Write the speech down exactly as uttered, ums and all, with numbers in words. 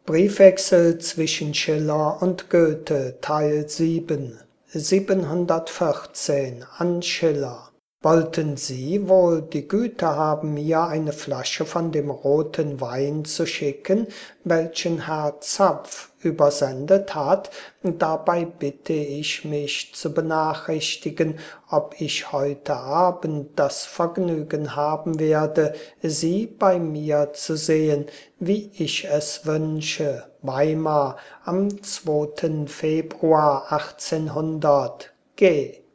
Briefwechsel zwischen Schiller und Goethe, Teil sieben, siebenhundertvierzehn an Schiller. Wollten Sie wohl die Güte haben, mir eine Flasche von dem roten Wein zu schicken, welchen Herr Zapf übersendet hat? Dabei bitte ich mich zu benachrichtigen, ob ich heute Abend das Vergnügen haben werde, Sie bei mir zu sehen, wie ich es wünsche. Weimar am zweiten Februar achtzehnhundert. G